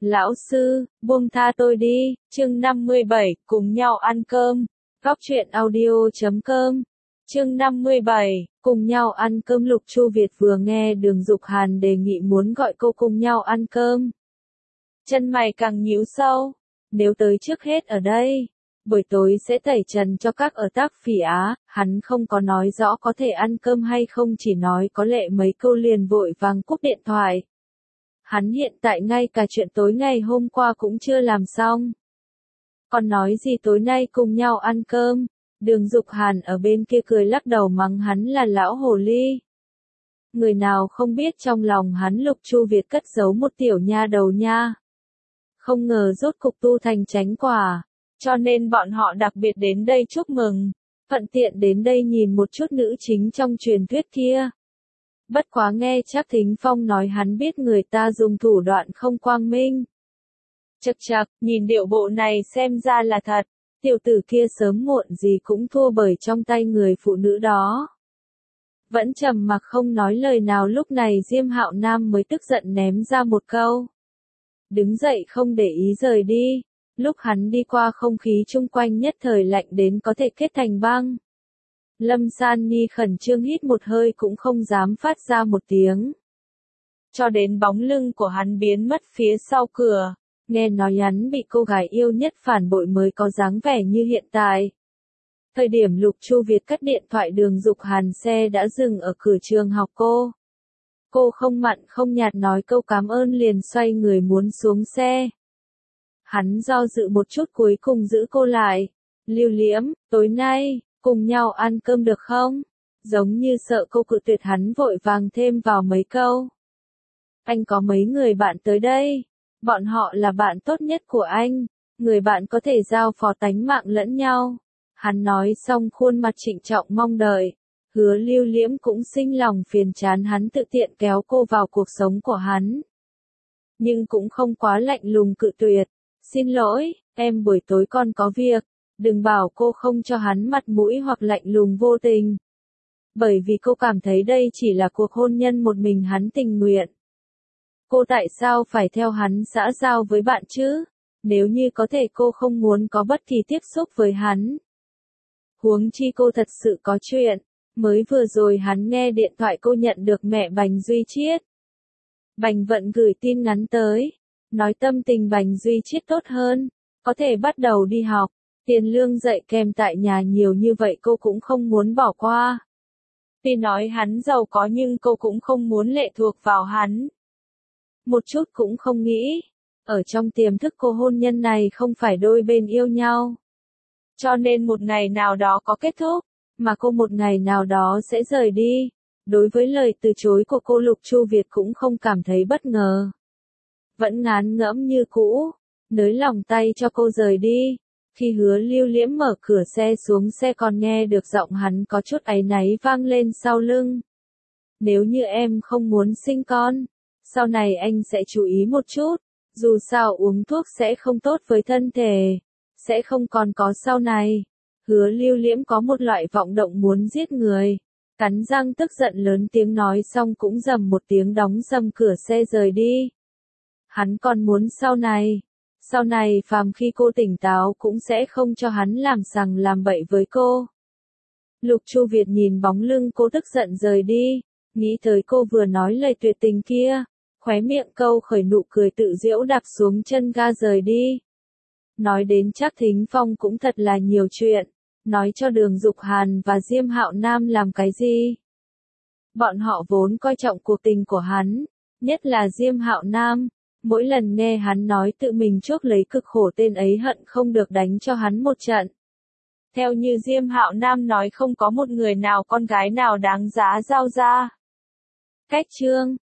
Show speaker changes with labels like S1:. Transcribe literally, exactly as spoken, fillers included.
S1: Lão sư, buông tha tôi đi, chương năm mươi bảy, cùng nhau ăn cơm. Góc truyện audio chấm com. Chương năm mươi bảy, cùng nhau ăn cơm. Lục Chu Việt vừa nghe Đường Dục Hàn đề nghị muốn gọi cô cùng nhau ăn cơm. Chân mày càng nhíu sâu. Nếu tới trước hết ở đây, buổi tối sẽ tẩy trần cho các ở tác Phỉ Á, hắn không có nói rõ có thể ăn cơm hay không, chỉ nói có lệ mấy câu liền vội vàng cúp điện thoại. Hắn hiện tại ngay cả chuyện tối ngày hôm qua cũng chưa làm xong. Còn nói gì tối nay cùng nhau ăn cơm, Đường Dục Hàn ở bên kia cười lắc đầu mắng hắn là lão hồ ly. Người nào không biết trong lòng hắn Lục Chu Việt cất giấu một tiểu nha đầu nha. Không ngờ rốt cục tu thành chánh quả, cho nên bọn họ đặc biệt đến đây chúc mừng, thuận tiện đến đây nhìn một chút nữ chính trong truyền thuyết kia. Bất quá nghe Trác Thính Phong nói hắn biết người ta dùng thủ đoạn không quang minh. Chậc chậc, nhìn điệu bộ này xem ra là thật, tiểu tử kia sớm muộn gì cũng thua bởi trong tay người phụ nữ đó. Vẫn trầm mặc không nói lời nào, lúc này Diêm Hạo Nam mới tức giận ném ra một câu. Đứng dậy không để ý rời đi, lúc hắn đi qua không khí chung quanh nhất thời lạnh đến có thể kết thành băng. Lâm San Nhi khẩn trương hít một hơi cũng không dám phát ra một tiếng. Cho đến bóng lưng của hắn biến mất phía sau cửa, nghe nói hắn bị cô gái yêu nhất phản bội mới có dáng vẻ như hiện tại. Thời điểm Lục Chu Việt cất điện thoại, Đường Dục Hàn xe đã dừng ở cửa trường học cô. Cô không mặn không nhạt nói câu cảm ơn liền xoay người muốn xuống xe. Hắn do dự một chút cuối cùng giữ cô lại. Lưu Liễm, tối nay, cùng nhau ăn cơm được không? Giống như sợ cô cự tuyệt, hắn vội vàng thêm vào mấy câu. Anh có mấy người bạn tới đây. Bọn họ là bạn tốt nhất của anh. Người bạn có thể giao phó tánh mạng lẫn nhau. Hắn nói xong khuôn mặt trịnh trọng mong đợi. Hứa Lưu Liễm cũng sinh lòng phiền chán hắn tự tiện kéo cô vào cuộc sống của hắn. Nhưng cũng không quá lạnh lùng cự tuyệt. Xin lỗi, em buổi tối con có việc. Đừng bảo cô không cho hắn mặt mũi hoặc lạnh lùng vô tình. Bởi vì cô cảm thấy đây chỉ là cuộc hôn nhân một mình hắn tình nguyện. Cô tại sao phải theo hắn xã giao với bạn chứ? Nếu như có thể cô không muốn có bất kỳ tiếp xúc với hắn. Huống chi cô thật sự có chuyện. Mới vừa rồi hắn nghe điện thoại cô nhận được mẹ Bành Duy Chiết. Bành Vận gửi tin nhắn tới. Nói tâm tình Bành Duy Chiết tốt hơn. Có thể bắt đầu đi học. Tiền lương dạy kèm tại nhà nhiều như vậy cô cũng không muốn bỏ qua. Tuy nói hắn giàu có nhưng cô cũng không muốn lệ thuộc vào hắn. Một chút cũng không nghĩ. Ở trong tiềm thức cô hôn nhân này không phải đôi bên yêu nhau. Cho nên một ngày nào đó có kết thúc, mà cô một ngày nào đó sẽ rời đi. Đối với lời từ chối của cô, Lục Chu Việt cũng không cảm thấy bất ngờ. Vẫn ngán ngẫm như cũ, nới lòng tay cho cô rời đi. Khi Hứa Lưu Liễm mở cửa xe xuống xe còn nghe được giọng hắn có chút áy náy vang lên sau lưng. Nếu như em không muốn sinh con, sau này anh sẽ chú ý một chút, dù sao uống thuốc sẽ không tốt với thân thể, sẽ không còn có sau này. Hứa Lưu Liễm có một loại vọng động muốn giết người, cắn răng tức giận lớn tiếng nói xong cũng rầm một tiếng đóng sầm cửa xe rời đi. Hắn còn muốn sau này. Sau này phàm khi cô tỉnh táo cũng sẽ không cho hắn làm sằng làm bậy với cô. Lục Chu Việt nhìn bóng lưng cô tức giận rời đi, nghĩ tới cô vừa nói lời tuyệt tình kia, khóe miệng câu khởi nụ cười tự giễu đạp xuống chân ga rời đi. Nói đến Trác Thính Phong cũng thật là nhiều chuyện, nói cho Đường Dục Hàn và Diêm Hạo Nam làm cái gì. Bọn họ vốn coi trọng cuộc tình của hắn, nhất là Diêm Hạo Nam. Mỗi lần nghe hắn nói tự mình chuốc lấy cực khổ, tên ấy hận không được đánh cho hắn một trận. Theo như Diêm Hạo Nam nói, không có một người nào con gái nào đáng giá giao ra. Cách chương